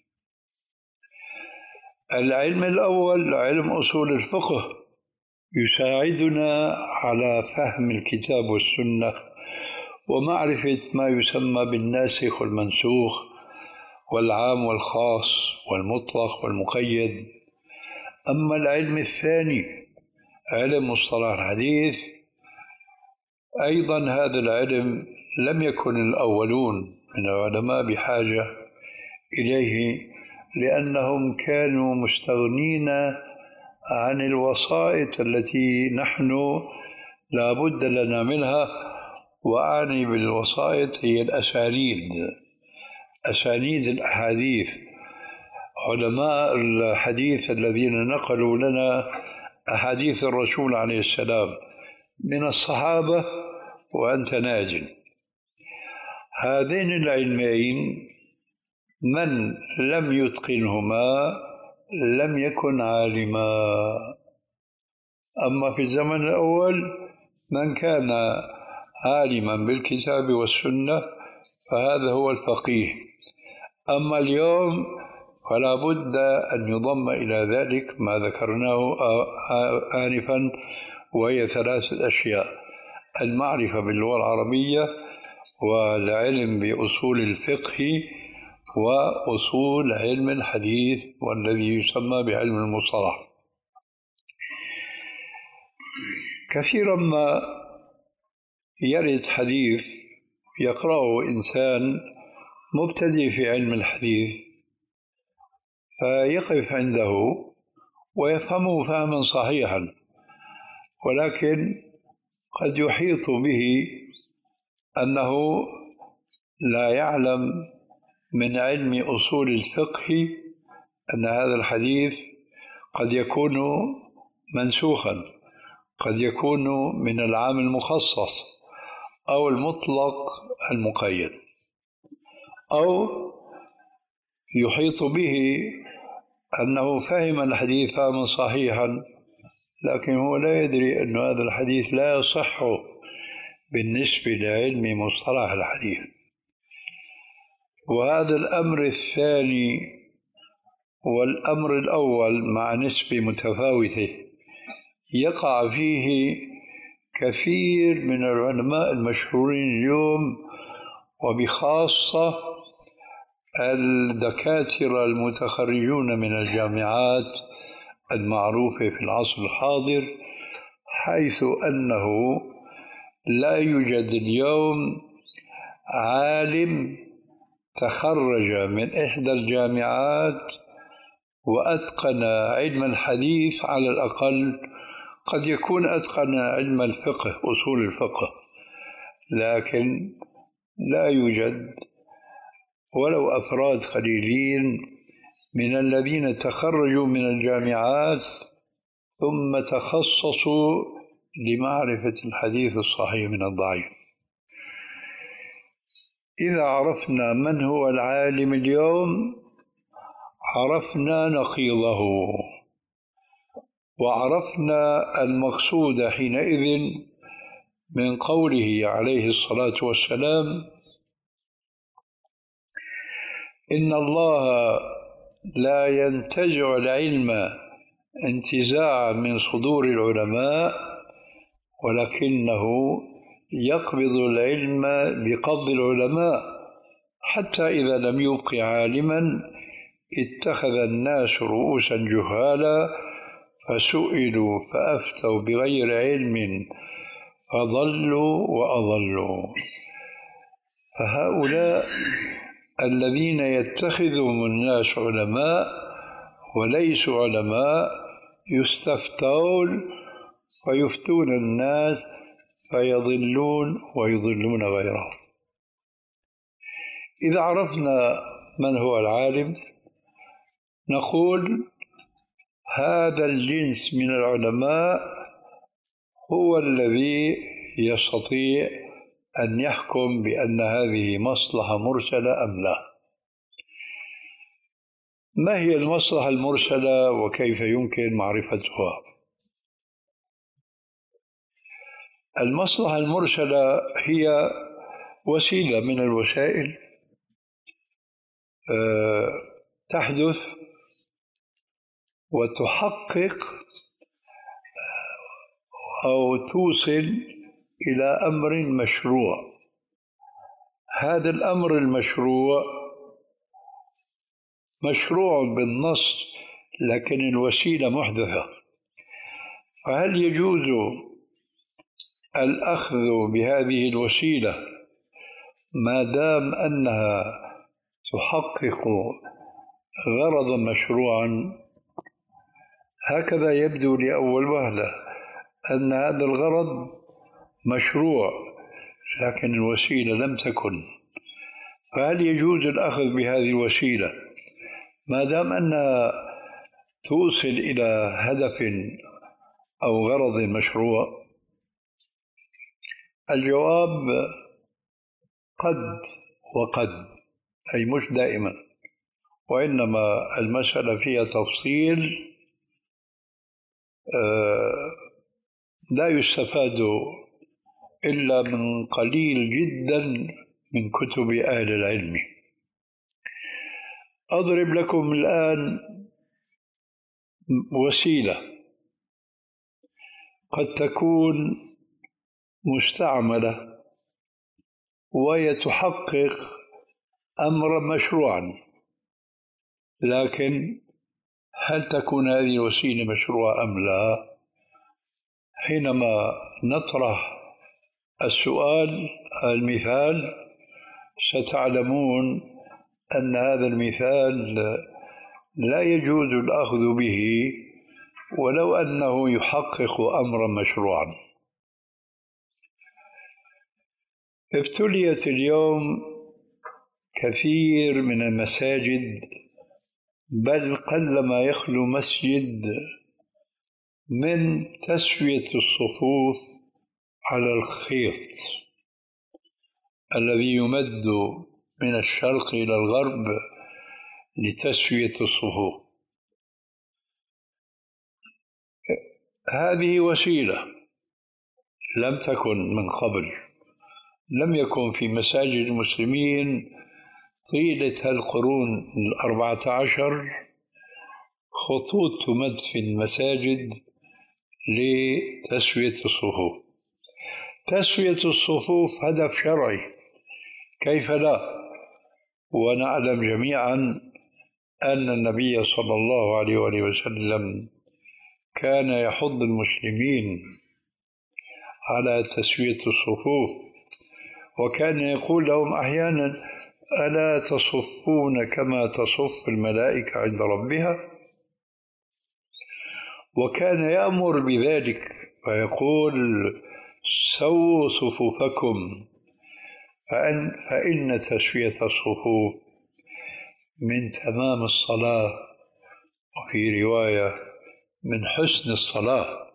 العلم الأول علم أصول الفقه يساعدنا على فهم الكتاب والسنة ومعرفة ما يسمى بالناسخ والمنسوخ والعام والخاص والمطلق والمقيد. أما العلم الثاني علم مصطلح الحديث، أيضا هذا العلم لم يكن الأولون من العلماء بحاجة إليه، لأنهم كانوا مستغنين عن الوسائط التي نحن لا بد لنا منها. وأعني بالوسائط هي الأسانيد، أسانيد الأحاديث. علماء الحديث الذين نقلوا لنا أحاديث الرسول عليه السلام من الصحابة وأنت ناج، هذين العلمين من لم يتقنهما لم يكن عالما. أما في الزمن الأول من كان عالما بالكتاب والسنة فهذا هو الفقيه. أما اليوم فلا بد أن يضم إلى ذلك ما ذكرناه آنفا، وهي ثلاثة أشياء: المعرفة باللغة العربية، والعلم بأصول الفقه، وأصول علم الحديث والذي يسمى بعلم المصطلح. كثيرا ما يرد حديث يقرأه إنسان مبتدئ في علم الحديث فيقف عنده ويفهمه فهما صحيحا، ولكن قد يحيط به أنه لا يعلم من علم أصول الفقه أن هذا الحديث قد يكون منسوخا، قد يكون من العام المخصص أو المطلق المقيد، أو يحيط به أنه فهم الحديث فهما صحيحا لكن هو لا يدري أن هذا الحديث لا يصح بالنسبة لعلم مصطلح الحديث. وهذا الأمر الثاني والأمر الأول مع نسبة متفاوتة يقع فيه كثير من العلماء المشهورين اليوم، وبخاصة الدكاترة المتخرجون من الجامعات المعروفة في العصر الحاضر، حيث أنه لا يوجد اليوم عالم تخرج من إحدى الجامعات وأتقن علم الحديث، على الأقل قد يكون أتقن علم الفقه، أصول الفقه، لكن لا يوجد ولو أفراد قليلين من الذين تخرجوا من الجامعات ثم تخصصوا لمعرفة الحديث الصحيح من الضعيف. إذا عرفنا من هو العالم اليوم عرفنا نقيضه، وعرفنا المقصود حينئذ من قوله عليه الصلاة والسلام: إن الله لا ينتزع العلم انتزاعا من صدور العلماء، ولكنه يقبض العلم بقبض العلماء، حتى إذا لم يبق عالما اتخذ الناس رؤوسا جهالا فسئلوا فأفتوا بغير علم فضلوا وأضلوا. فهؤلاء الذين يتخذهم الناس علماء وليسوا علماء يستفتون ويفتون الناس فيضلون ويضلون غيرهم. إذا عرفنا من هو العالم نقول هذا الجنس من العلماء هو الذي يستطيع أن يحكم بأن هذه مصلحة مرسلة أم لا. ما هي المصلحة المرسلة وكيف يمكن معرفتها؟ المصلحة المرسلة هي وسيلة من الوسائل تحدث وتحقق أو توصل إلى أمر مشروع. هذا الأمر المشروع مشروع بالنص، لكن الوسيلة محدثة. فهل يجوز الأخذ بهذه الوسيلة ما دام أنها تحقق غرضا مشروعا؟ هكذا يبدو لأول وهلة أن هذا الغرض مشروع لكن الوسيلة لم تكن. فهل يجوز الأخذ بهذه الوسيلة ما دام أنها توصل إلى هدف أو غرض مشروع؟ الجواب قد وقد، أي مش دائما، وإنما المسألة فيها تفصيل لا يستفاد إلا من قليل جدا من كتب أهل العلم. أضرب لكم الآن وسيلة قد تكون مستعملة ويتحقق أمرا مشروعا، لكن هل تكون هذه الوسيلة مشروعة أم لا؟ حينما نطرح السؤال المثال ستعلمون أن هذا المثال لا يجوز الأخذ به ولو أنه يحقق أمرا مشروعا. ابتليت اليوم كثير من المساجد، بل قلما يخلو مسجد، من تسوية الصفوف على الخيط الذي يمد من الشرق إلى الغرب لتسوية الصفوف. هذه وسيلة لم تكن من قبل، لم يكن في مساجد المسلمين طيلة القرون الأربعة عشر خطوط تمد في المساجد لتسوية الصفوف. تسوية الصفوف هدف شرعي، كيف لا؟ ونعلم جميعا أن النبي صلى الله عليه وآله وسلم كان يحض المسلمين على تسوية الصفوف، وكان يقول لهم أحيانا: ألا تصفون كما تصف الملائكة عند ربها؟ وكان يأمر بذلك ويقول: سووا صفوفكم، فإن, فإن تسوية الصفوف من تمام الصلاة، وفي رواية من حسن الصلاة.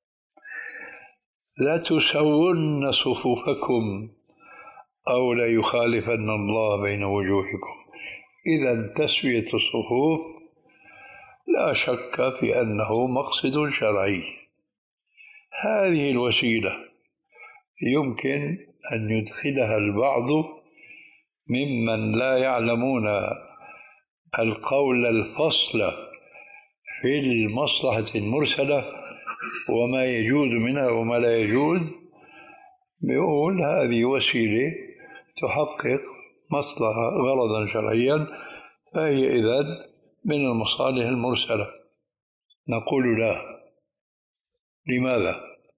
لا تسون صفوفكم أو لا يخالفن الله بين وجوهكم. إذا تسوية الصفوف لا شك في أنه مقصد شرعي. هذه الوسيلة يمكن أن يدخلها البعض ممن لا يعلمون القول الفصل في المصلحة المرسلة وما يجوز منها وما لا يجوز، بيقول هذه وسيلة تحقق مصلحة غرضا شرعيا، فهي إذن من المصالح المرسلة. نقول لا. لماذا؟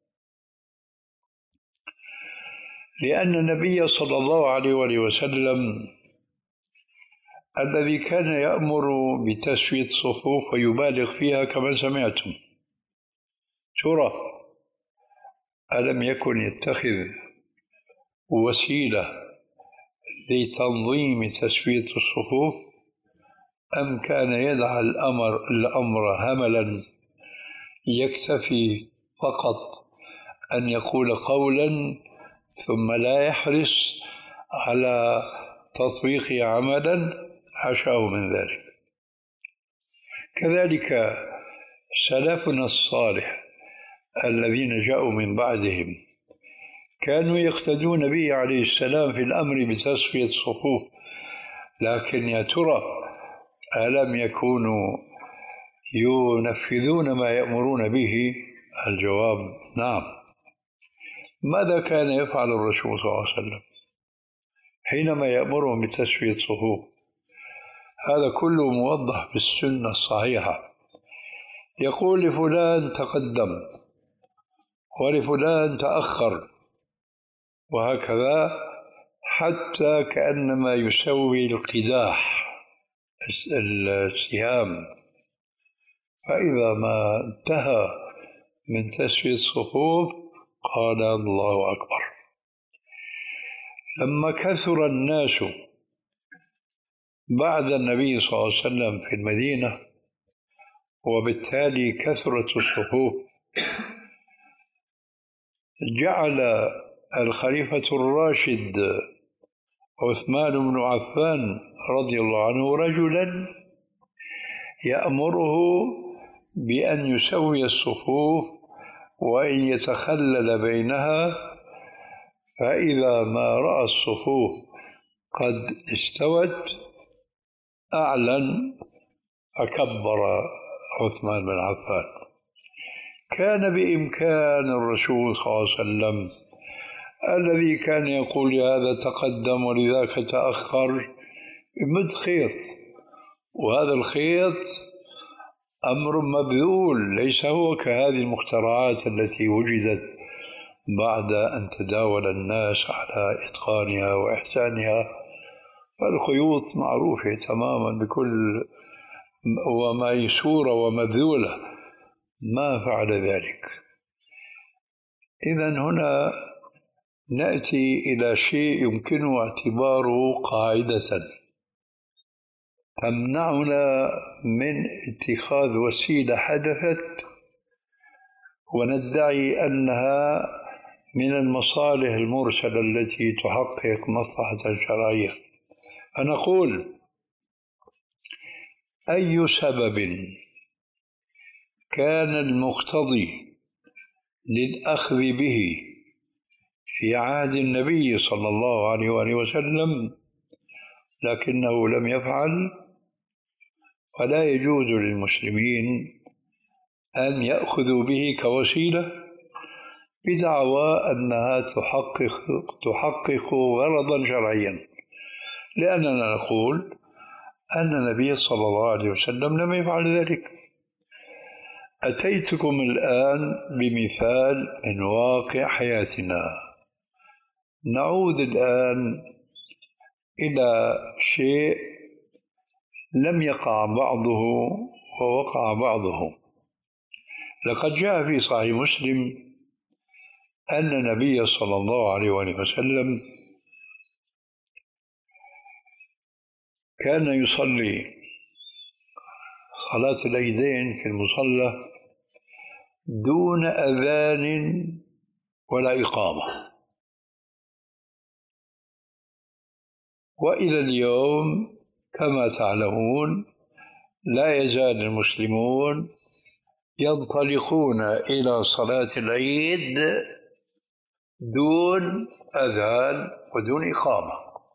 لأن النبي صلى الله عليه وآله وسلم الذي كان يأمر بتسوية الصفوف ويبالغ فيها كما سمعتم، ترى ألم يكن يتخذ وسيلة لتنظيم تسوية الصفوف، أم كان يدع الأمر, الأمر هملا يكتفي فقط أن يقول قولا ثم لا يحرص على تطبيقه عملا؟ حاشاه من ذلك. كذلك سلفنا الصالح الذين جاءوا من بعدهم كانوا يقتدون به عليه السلام في الأمر بتسوية الصفوف، لكن يا ترى ألم يكونوا ينفذون ما يأمرون به؟ الجواب نعم. ماذا كان يفعل الرسول صلى الله عليه وسلم حينما يأمرهم بتسوية الصفوف؟ هذا كله موضح في السنة الصحيحة. يقول لفلان تقدم ولفلان تأخر، وهكذا حتى كأنما يسوي القداح السهام. فإذا ما انتهى من تسوية الصفوف قال الله أكبر. لما كثر الناس بعد النبي صلى الله عليه وسلم في المدينة وبالتالي كثرة الصفوف، جعل الخليفة الراشد عثمان بن عفان رضي الله عنه رجلا يأمره بأن يسوي الصفوف وأن يتخلل بينها، فإذا ما رأى الصفوف قد استوت أعلن فكبر عثمان بن عفان. كان بإمكان الرسول صلى الله عليه وسلم الذي كان يقول هذا تقدم ولذاك تأخر يمد خيط، وهذا الخيط أمر مبذول، ليس هو كهذه المخترعات التي وجدت بعد أن تداول الناس على إتقانها وإحسانها. فالخيوط معروفة تماما بكل وميسورة ومبذولة، ما فعل ذلك. إذن هنا نأتي إلى شيء يمكن اعتباره قاعدة تمنعنا من اتخاذ وسيلة حدثت وندعي أنها من المصالح المرسلة التي تحقق مصلحة شرعية. فنقول: أي سبب كان المقتضي للأخذ به في عهد النبي صلى الله عليه وآله وسلم لكنه لم يفعل، ولا يجوز للمسلمين أن يأخذوا به كوسيلة بدعوى أنها تحقق تحقق غرضا شرعيا، لأننا نقول أن النبي صلى الله عليه وسلم لم يفعل ذلك. أتيتكم الآن بمثال من واقع حياتنا. نعود الآن إلى شيء لم يقع بعضه ووقع بعضه. لقد جاء في صحيح مسلم أن النبي صلى الله عليه وسلم كان يصلي صلاة العيدين في المصلى دون أذان ولا إقامة، وإلى اليوم كما تعلمون لا يزال المسلمون ينطلقون إلى صلاة العيد دون أذان ودون إقامة.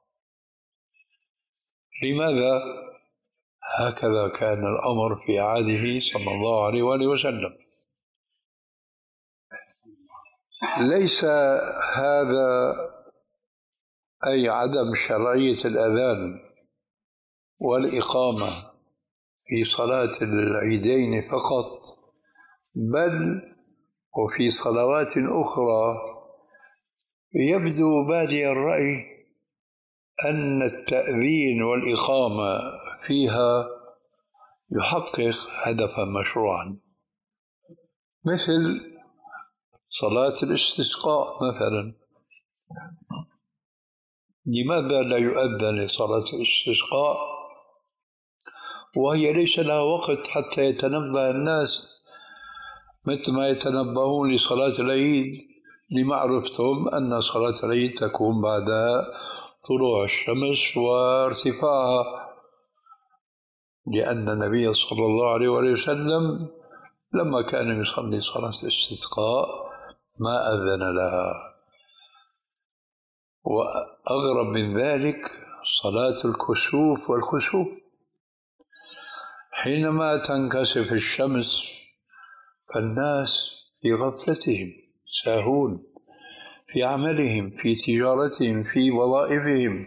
لماذا؟ هكذا كان الأمر في عهده صلى الله عليه وآله وسلم. ليس هذا أي عدم شرعية الأذان والإقامة في صلاة العيدين فقط، بل وفي صلوات أخرى يبدو بادي الرأي أن التأذين والإقامة فيها يحقق هدفا مشروعا، مثل صلاة الاستسقاء مثلا. لماذا لا يؤذن لصلاة الاستسقاء وهي ليس لها وقت حتى يتنبه الناس مثل ما يتنبهون لصلاة العيد لمعرفتهم أن صلاة العيد تكون بعد طلوع الشمس وارتفاعها، لأن النبي صلى الله عليه وسلم لما كان يصلي صلاة الاستسقاء ما أذن لها. وأغرب من ذلك صلاة الكسوف والخسوف، حينما تنكسف الشمس فالناس في غفلتهم ساهون في عملهم في تجارتهم في وظائفهم،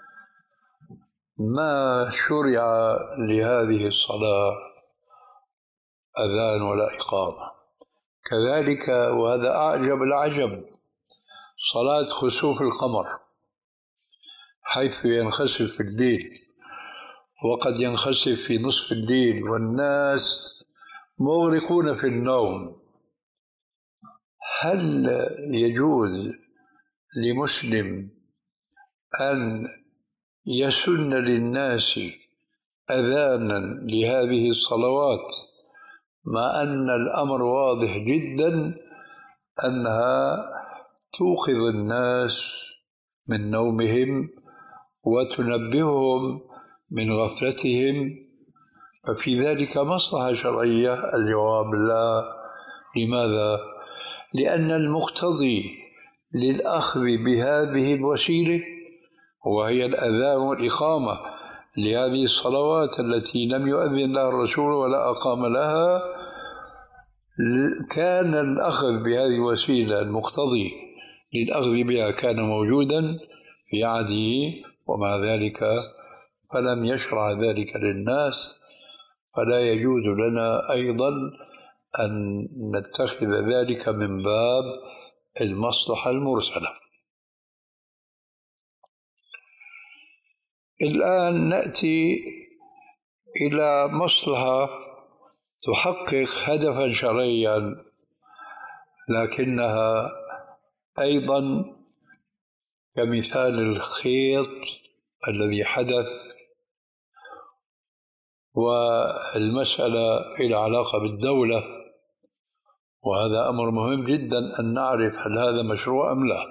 ما شرع لهذه الصلاة أذان ولا إقامة. كذلك وهذا أعجب العجب صلاة خسوف القمر، حيث ينخسف في الليل وقد ينخسف في نصف الليل والناس مغرقون في النوم. هل يجوز لمسلم أن يسن للناس أذانا لهذه الصلوات مع أن الأمر واضح جدا أنها توقظ الناس من نومهم وتنبههم من غفلتهم، ففي ذلك مصلحة شرعية؟ الجواب لا. لماذا؟ لأن المقتضي للأخذ بهذه الوسيلة وهي الأذان والإقامة لهذه الصلوات التي لم يؤذن لها الرسول ولا أقام لها، كان الأخذ بهذه الوسيلة المقتضي للأخذ بها كان موجودا في عهده، ومع ذلك فلم يشرع ذلك للناس، فلا يجوز لنا أيضا أن نتخذ ذلك من باب المصلحة المرسلة. الآن نأتي إلى مصلحة تحقق هدفا شرعيا، لكنها أيضا كمثال الخيط الذي حدث، والمسألة إلى علاقة بالدولة، وهذا أمر مهم جدا أن نعرف هل هذا مشروع أم لا.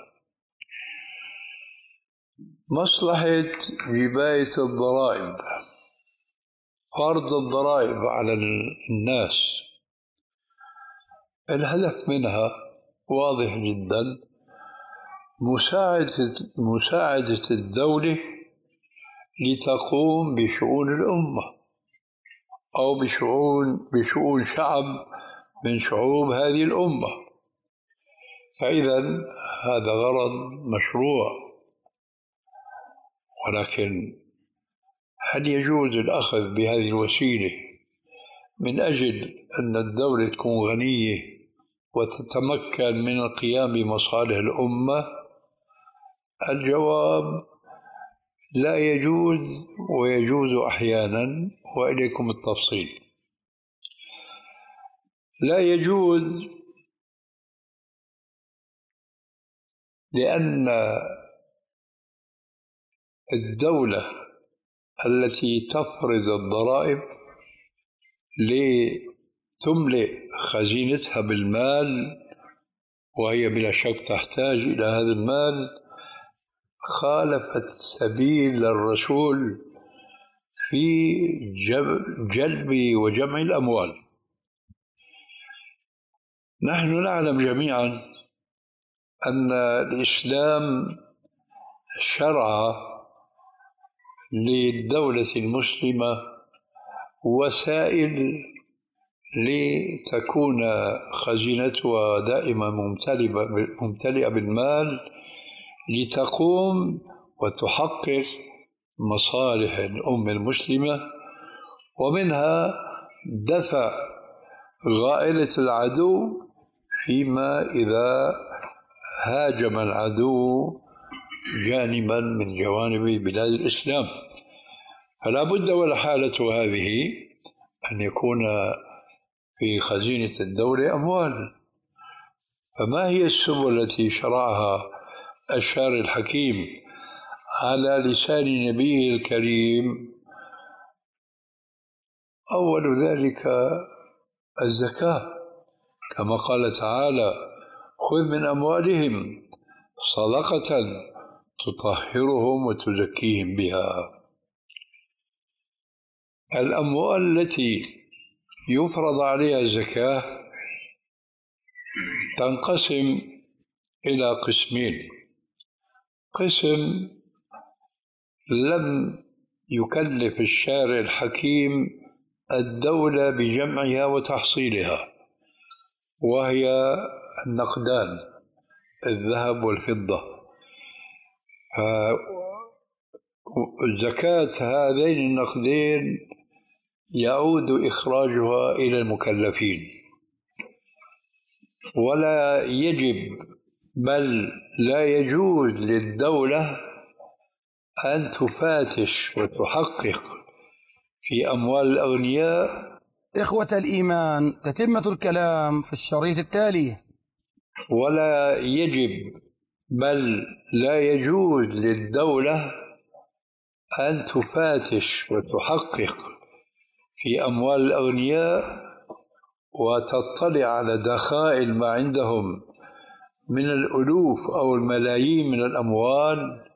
مصلحة جباية الضرائب، فرض الضرائب على الناس، الهدف منها واضح جدا، مساعدة مساعدة الدولة لتقوم بشؤون الأمة، أو بشؤون بشؤون شعب من شعوب هذه الأمة. فإذا هذا غرض مشروع، ولكن هل يجوز الأخذ بهذه الوسيلة من أجل أن الدولة تكون غنية وتتمكن من القيام بمصالح الأمة؟ الجواب: لا يجوز، ويجوز أحيانا، وإليكم التفصيل. لا يجوز لأن الدولة التي تفرض الضرائب لتملئ خزينتها بالمال، وهي بلا شك تحتاج إلى هذا المال، خالفت سبيل الرسول في جلب وجمع الأموال. نحن نعلم جميعا أن الإسلام شرع للدولة المسلمة وسائل لتكون خزينتها دائما ممتلئة بالمال لتقوم وتحقق مصالح الأمة المسلمة، ومنها دفع غائلة العدو فيما إذا هاجم العدو جانبا من جوانب بلاد الإسلام. فلا بد والحالة هذه أن يكون في خزينة الدولة أموال. فما هي السبل التي شرعها الشارع الحكيم على لسان نبيه الكريم؟ أول ذلك الزكاة، كما قال تعالى: خذ من أموالهم صدقة تطهرهم وتزكيهم بها. الأموال التي يفرض عليها الزكاة تنقسم إلى قسمين: قسم لم يكلف الشارع الحكيم الدولة بجمعها وتحصيلها، وهي النقدان، الذهب والفضة. زكاة هذين النقدين يعود إخراجها إلى المكلفين، ولا يجب بل لا يجوز للدولة أن تفاتش وتحقق في أموال الأغنياء. إخوة الإيمان، تتمة الكلام في الشريط التالي. ولا يجب بل لا يجوز للدولة أن تفاتش وتحقق في أموال الأغنياء وتطلع على دخائل ما عندهم من الألوف أو الملايين من الأموال